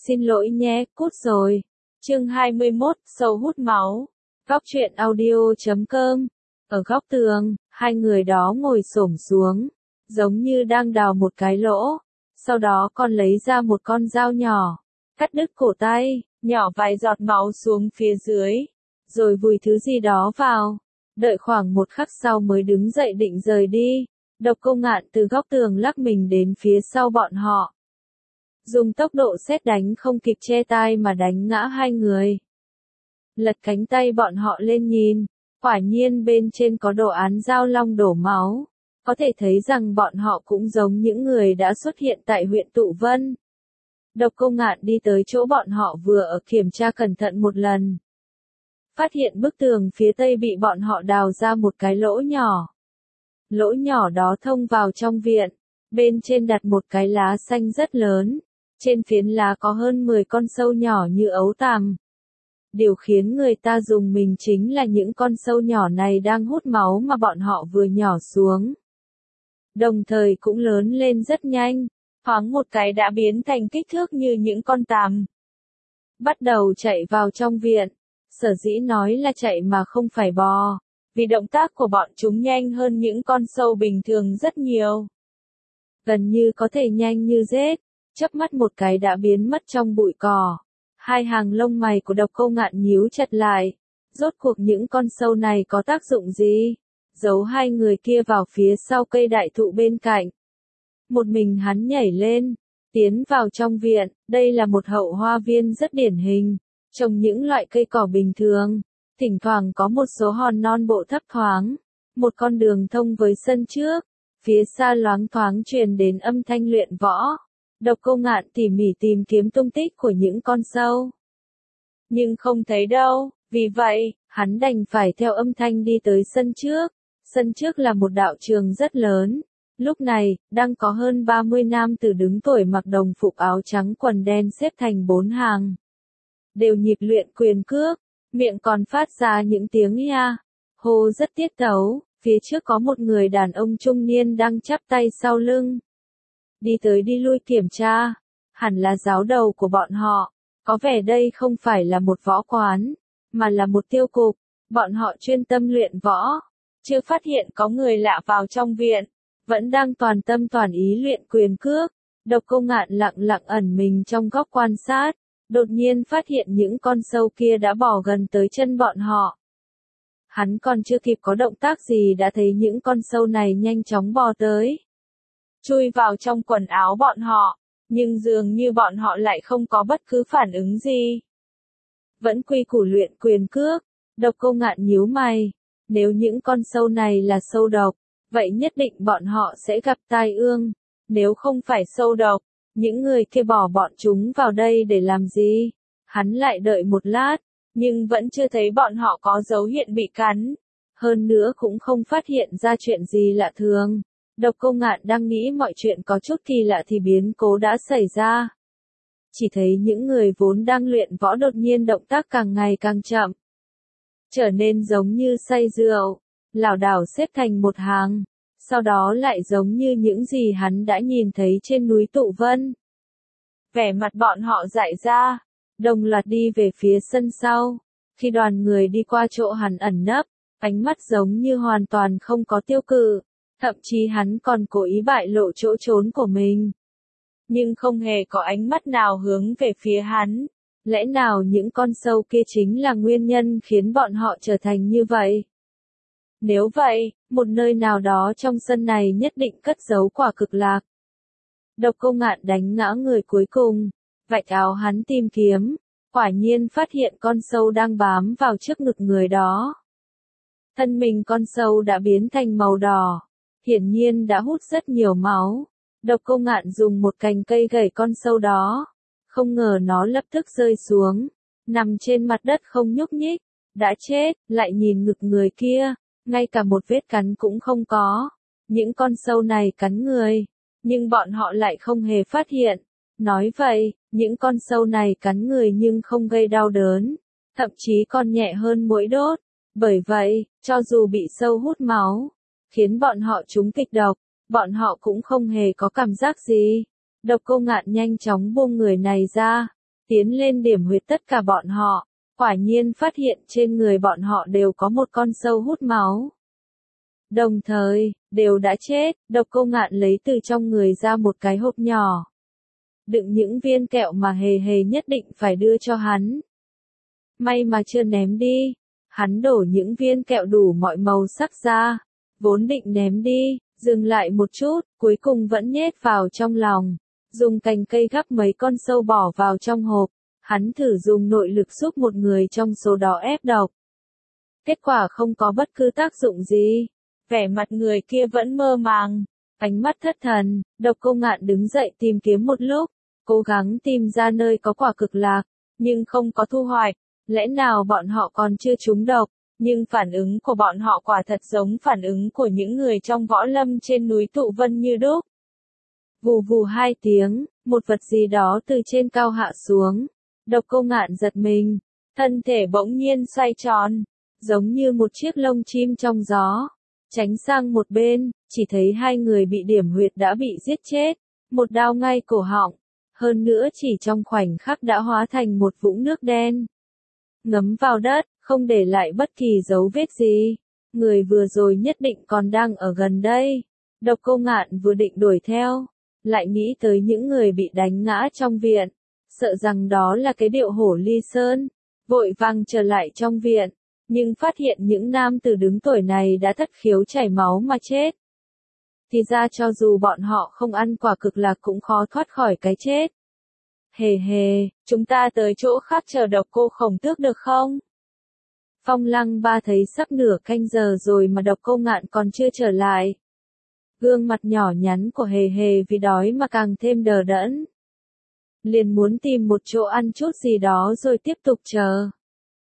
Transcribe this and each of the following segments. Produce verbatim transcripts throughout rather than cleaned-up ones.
Xin lỗi nhé, cút rồi. Chương hai mươi mốt, sâu hút máu. Góc truyện audio chấm com. Ở góc tường, hai người đó ngồi xổm xuống, giống như đang đào một cái lỗ. Sau đó con lấy ra một con dao nhỏ, cắt đứt cổ tay, nhỏ vài giọt máu xuống phía dưới, rồi vùi thứ gì đó vào. Đợi khoảng một khắc sau mới đứng dậy định rời đi. Độc Cô Ngạn từ góc tường lắc mình đến phía sau bọn họ, dùng tốc độ sét đánh không kịp che tai mà đánh ngã hai người. Lật cánh tay bọn họ lên nhìn, quả nhiên bên trên có đồ án Giao Long đổ máu, có thể thấy rằng bọn họ cũng giống những người đã xuất hiện tại huyện Tụ Vân. Độc Cô Ngạn đi tới chỗ bọn họ vừa ở kiểm tra cẩn thận một lần, phát hiện bức tường phía tây bị bọn họ đào ra một cái lỗ nhỏ. Lỗ nhỏ đó thông vào trong viện, bên trên đặt một cái lá xanh rất lớn, trên phiến lá có hơn mười con sâu nhỏ như ấu tằm. Điều khiến người ta rùng mình chính là những con sâu nhỏ này đang hút máu mà bọn họ vừa nhỏ xuống. Đồng thời cũng lớn lên rất nhanh, thoáng một cái đã biến thành kích thước như những con tằm. Bắt đầu chạy vào trong viện, sở dĩ nói là chạy mà không phải bò, vì động tác của bọn chúng nhanh hơn những con sâu bình thường rất nhiều. Gần như có thể nhanh như rết, chớp mắt một cái đã biến mất trong bụi cỏ. Hai hàng lông mày của Độc Cô Ngạn nhíu chặt lại. Rốt cuộc những con sâu này có tác dụng gì? Giấu hai người kia vào phía sau cây đại thụ bên cạnh. Một mình hắn nhảy lên, tiến vào trong viện. Đây là một hậu hoa viên rất điển hình, trồng những loại cây cỏ bình thường. Thỉnh thoảng có một số hòn non bộ thấp thoáng. Một con đường thông với sân trước. Phía xa loáng thoáng truyền đến âm thanh luyện võ. Độc Cô Ngạn tỉ mỉ tìm kiếm tung tích của những con sâu, nhưng không thấy đâu, vì vậy, hắn đành phải theo âm thanh đi tới sân trước. Sân trước là một đạo trường rất lớn. Lúc này, đang có hơn ba mươi nam tử đứng tuổi mặc đồng phục áo trắng quần đen xếp thành bốn hàng. Đều nhịp luyện quyền cước, miệng còn phát ra những tiếng ya, hô rất tiết tấu. Phía trước có một người đàn ông trung niên đang chắp tay sau lưng, đi tới đi lui kiểm tra, hẳn là giáo đầu của bọn họ. Có vẻ đây không phải là một võ quán, mà là một tiêu cục, bọn họ chuyên tâm luyện võ. Chưa phát hiện có người lạ vào trong viện, vẫn đang toàn tâm toàn ý luyện quyền cước. Độc Cô Ngạn lặng lặng ẩn mình trong góc quan sát, đột nhiên phát hiện những con sâu kia đã bò gần tới chân bọn họ. Hắn còn chưa kịp có động tác gì đã thấy những con sâu này nhanh chóng bò tới, chui vào trong quần áo bọn họ, nhưng dường như bọn họ lại không có bất cứ phản ứng gì. Vẫn quy củ luyện quyền cước. Độc Cô Ngạn nhíu mày, nếu những con sâu này là sâu độc, vậy nhất định bọn họ sẽ gặp tai ương. Nếu không phải sâu độc, những người kia bỏ bọn chúng vào đây để làm gì? Hắn lại đợi một lát, nhưng vẫn chưa thấy bọn họ có dấu hiệu bị cắn. Hơn nữa cũng không phát hiện ra chuyện gì lạ thường. Độc Cô Ngạn đang nghĩ mọi chuyện có chút kỳ lạ thì biến cố đã xảy ra. Chỉ thấy những người vốn đang luyện võ đột nhiên động tác càng ngày càng chậm, trở nên giống như say rượu, lảo đảo xếp thành một hàng, sau đó lại giống như những gì hắn đã nhìn thấy trên núi Tụ Vân. Vẻ mặt bọn họ dại ra, đồng loạt đi về phía sân sau. Khi đoàn người đi qua chỗ hắn ẩn nấp, ánh mắt giống như hoàn toàn không có tiêu cự. Thậm chí hắn còn cố ý bại lộ chỗ trốn của mình. Nhưng không hề có ánh mắt nào hướng về phía hắn. Lẽ nào những con sâu kia chính là nguyên nhân khiến bọn họ trở thành như vậy? Nếu vậy, một nơi nào đó trong sân này nhất định cất giấu quả cực lạc. Độc Cô Ngạn đánh ngã người cuối cùng, vạch áo hắn tìm kiếm, quả nhiên phát hiện con sâu đang bám vào trước ngực người đó. Thân mình con sâu đã biến thành màu đỏ, hiển nhiên đã hút rất nhiều máu. Độc Cô Ngạn dùng một cành cây gẩy con sâu đó, không ngờ nó lập tức rơi xuống, nằm trên mặt đất không nhúc nhích, đã chết. Lại nhìn ngực người kia, ngay cả một vết cắn cũng không có. Những con sâu này cắn người, nhưng bọn họ lại không hề phát hiện. Nói vậy, những con sâu này cắn người nhưng không gây đau đớn, thậm chí còn nhẹ hơn muỗi đốt. Bởi vậy, cho dù bị sâu hút máu, khiến bọn họ trúng kịch độc, bọn họ cũng không hề có cảm giác gì. Độc Cô Ngạn nhanh chóng buông người này ra, tiến lên điểm huyệt tất cả bọn họ, quả nhiên phát hiện trên người bọn họ đều có một con sâu hút máu. Đồng thời, đều đã chết, Độc Cô Ngạn lấy từ trong người ra một cái hộp nhỏ. Đựng những viên kẹo mà hề hề nhất định phải đưa cho hắn. May mà chưa ném đi. Hắn đổ những viên kẹo đủ mọi màu sắc ra. Vốn định ném đi, dừng lại một chút, cuối cùng vẫn nhét vào trong lòng. Dùng cành cây gắp mấy con sâu bỏ vào trong hộp. Hắn thử dùng nội lực giúp một người trong số đó ép độc. Kết quả không có bất cứ tác dụng gì. Vẻ mặt người kia vẫn mơ màng, ánh mắt thất thần. Độc Cô Ngạn đứng dậy tìm kiếm một lúc, cố gắng tìm ra nơi có quả cực lạc, nhưng không có thu hoạch. Lẽ nào bọn họ còn chưa trúng độc, nhưng phản ứng của bọn họ quả thật giống phản ứng của những người trong võ lâm trên núi Tụ Vân như đúc. Vù vù hai tiếng, một vật gì đó từ trên cao hạ xuống. Độc Cô Ngạn giật mình, thân thể bỗng nhiên xoay tròn, giống như một chiếc lông chim trong gió. Tránh sang một bên, chỉ thấy hai người bị điểm huyệt đã bị giết chết, một đao ngay cổ họng, hơn nữa chỉ trong khoảnh khắc đã hóa thành một vũng nước đen. Ngấm vào đất, không để lại bất kỳ dấu vết gì. Người vừa rồi nhất định còn đang ở gần đây. Độc Cô Ngạn vừa định đuổi theo, lại nghĩ tới những người bị đánh ngã trong viện, sợ rằng đó là cái điệu Hổ Ly Sơn, vội vàng trở lại trong viện. Nhưng phát hiện những nam tử đứng tuổi này đã thất khiếu chảy máu mà chết. Thì ra cho dù bọn họ không ăn quả cực lạc cũng khó thoát khỏi cái chết. Hề hề, chúng ta tới chỗ khác chờ Độc Cô Khổng Tước được không? Phong Lăng Ba thấy sắp nửa canh giờ rồi mà Độc Cô Ngạn còn chưa trở lại. Gương mặt nhỏ nhắn của hề hề vì đói mà càng thêm đờ đẫn. Liền muốn tìm một chỗ ăn chút gì đó rồi tiếp tục chờ.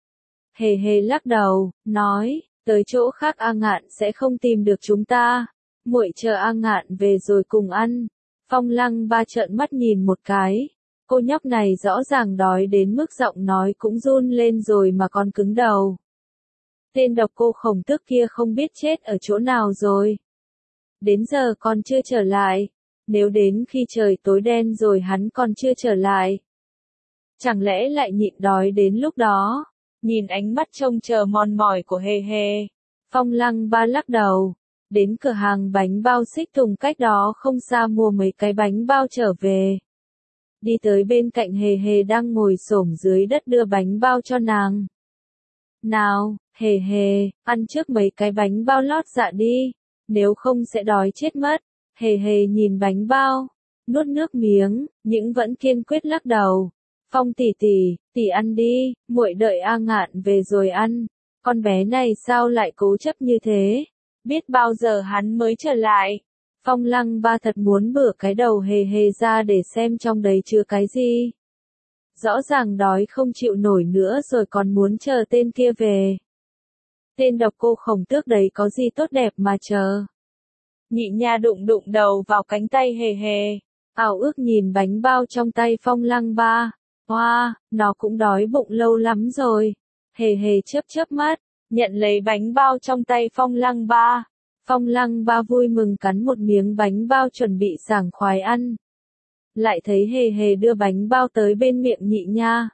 Hề hề lắc đầu, nói, tới chỗ khác A Ngạn sẽ không tìm được chúng ta. Muội chờ A Ngạn về rồi cùng ăn. Phong Lăng Ba trợn mắt nhìn một cái. Cô nhóc này rõ ràng đói đến mức giọng nói cũng run lên rồi mà còn cứng đầu. Tên Độc Cô Khổng Tước kia không biết chết ở chỗ nào rồi. Đến giờ còn chưa trở lại. Nếu đến khi trời tối đen rồi hắn còn chưa trở lại, chẳng lẽ lại nhịn đói đến lúc đó? Nhìn ánh mắt trông chờ mòn mỏi của hề hề, Phong Lăng Ba lắc đầu, đến cửa hàng bánh bao Xích Tùng cách đó không xa mua mấy cái bánh bao trở về. Đi tới bên cạnh hề hề đang ngồi xổm dưới đất đưa bánh bao cho nàng. Nào, hề hề, ăn trước mấy cái bánh bao lót dạ đi, nếu không sẽ đói chết mất. Hề hề nhìn bánh bao, nuốt nước miếng, nhưng vẫn kiên quyết lắc đầu. Phong tỷ tỷ, tỷ ăn đi, muội đợi A Ngạn về rồi ăn. Con bé này sao lại cố chấp như thế? Biết bao giờ hắn mới trở lại. Phong Lăng Ba thật muốn bửa cái đầu hề hề ra để xem trong đấy chứa cái gì. Rõ ràng đói không chịu nổi nữa rồi còn muốn chờ tên kia về. Tên Độc Cô Khổng Tước đấy có gì tốt đẹp mà chờ. Nhị nha đụng đụng đầu vào cánh tay hề hề, ảo ước nhìn bánh bao trong tay Phong Lăng Ba. Hoa, wow, nó cũng đói bụng lâu lắm rồi. Hề hề chớp chớp mắt, nhận lấy bánh bao trong tay Phong Lăng Ba. Phong Lăng Ba vui mừng cắn một miếng bánh bao chuẩn bị sảng khoái ăn. Lại thấy hề hề đưa bánh bao tới bên miệng nhị nha.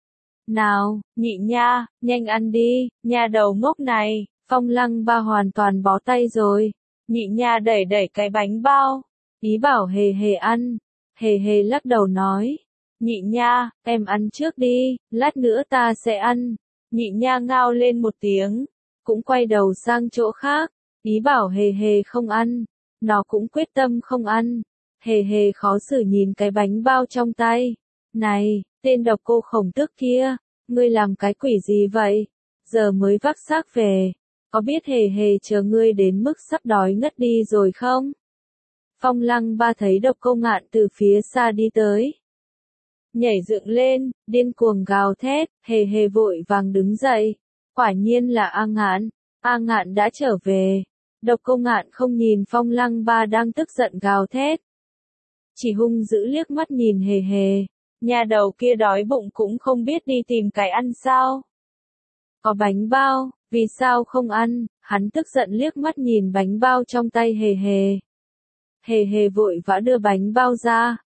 Nào, nhị nha, nhanh ăn đi, nha đầu ngốc này. Phong Lăng Ba hoàn toàn bó tay rồi. Nhị nha đẩy đẩy cái bánh bao, ý bảo hề hề ăn. Hề hề lắc đầu nói, nhị nha, em ăn trước đi, lát nữa ta sẽ ăn. Nhị nha ngao lên một tiếng, cũng quay đầu sang chỗ khác, ý bảo hề hề không ăn. Nó cũng quyết tâm không ăn. Hề hề khó xử nhìn cái bánh bao trong tay. Này, tên Độc Cô Khổng Tước kia, ngươi làm cái quỷ gì vậy? Giờ mới vác xác về. Có biết hề hề chờ ngươi đến mức sắp đói ngất đi rồi không? Phong Lăng Ba thấy Độc Cô Ngạn từ phía xa đi tới. Nhảy dựng lên, điên cuồng gào thét, hề hề vội vàng đứng dậy. Quả nhiên là A Ngạn, A Ngạn đã trở về. Độc Cô Ngạn không nhìn Phong Lăng Ba đang tức giận gào thét. Chỉ hung dữ liếc mắt nhìn hề hề. Nhà đầu kia đói bụng cũng không biết đi tìm cái ăn sao. Có bánh bao, vì sao không ăn? Hắn tức giận liếc mắt nhìn bánh bao trong tay hề hề. Hề hề vội vã đưa bánh bao ra,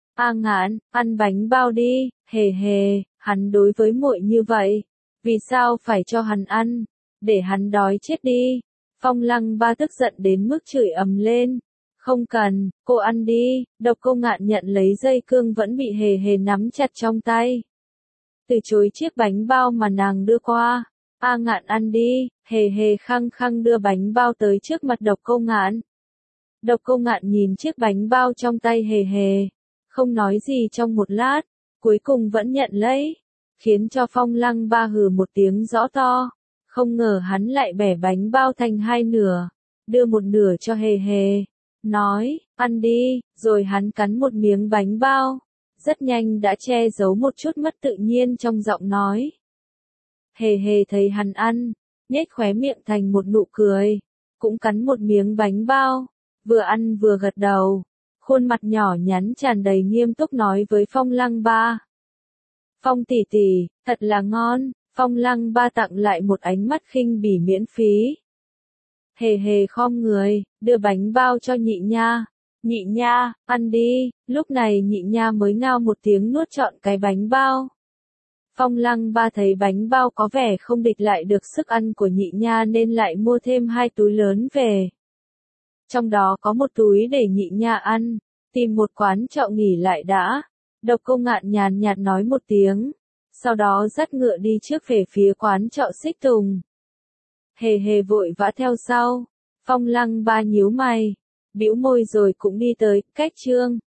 A Ngạn, ăn bánh bao đi, hề hề, hắn đối với muội như vậy, vì sao phải cho hắn ăn, để hắn đói chết đi. Phong Lăng Ba tức giận đến mức chửi ầm lên. Không cần, cô ăn đi. Độc Cô Ngạn nhận lấy dây cương vẫn bị hề hề nắm chặt trong tay. Từ chối chiếc bánh bao mà nàng đưa qua. A Ngạn ăn đi, hề hề khăng khăng đưa bánh bao tới trước mặt Độc Cô Ngạn. Độc Cô Ngạn nhìn chiếc bánh bao trong tay hề hề, không nói gì trong một lát, cuối cùng vẫn nhận lấy, khiến cho Phong Lăng Ba hừ một tiếng rõ to. Không ngờ hắn lại bẻ bánh bao thành hai nửa, đưa một nửa cho hề hề, nói, ăn đi, rồi hắn cắn một miếng bánh bao, rất nhanh đã che giấu một chút mất tự nhiên trong giọng nói. Hề hề thấy hắn ăn, nhếch khóe miệng thành một nụ cười, cũng cắn một miếng bánh bao, vừa ăn vừa gật đầu, khuôn mặt nhỏ nhắn tràn đầy nghiêm túc nói với Phong Lăng Ba. Phong tỷ tỷ, thật là ngon. Phong Lăng Ba tặng lại một ánh mắt khinh bỉ miễn phí. Hề hề khom người, đưa bánh bao cho Nhị Nha. Nhị Nha, ăn đi. Lúc này Nhị Nha mới ngao một tiếng nuốt trọn cái bánh bao. Phong Lăng Ba thấy bánh bao có vẻ không địch lại được sức ăn của Nhị Nha nên lại mua thêm hai túi lớn về. Trong đó có một túi để Nhị Nha ăn, tìm một quán trọ nghỉ lại đã. Độc Cô Ngạn nhàn nhạt nói một tiếng, sau đó dắt ngựa đi trước về phía quán trọ Xích Tùng. Hề hề vội vã theo sau. Phong Lăng Ba nhíu mày, bĩu môi rồi cũng đi tới, cách chương.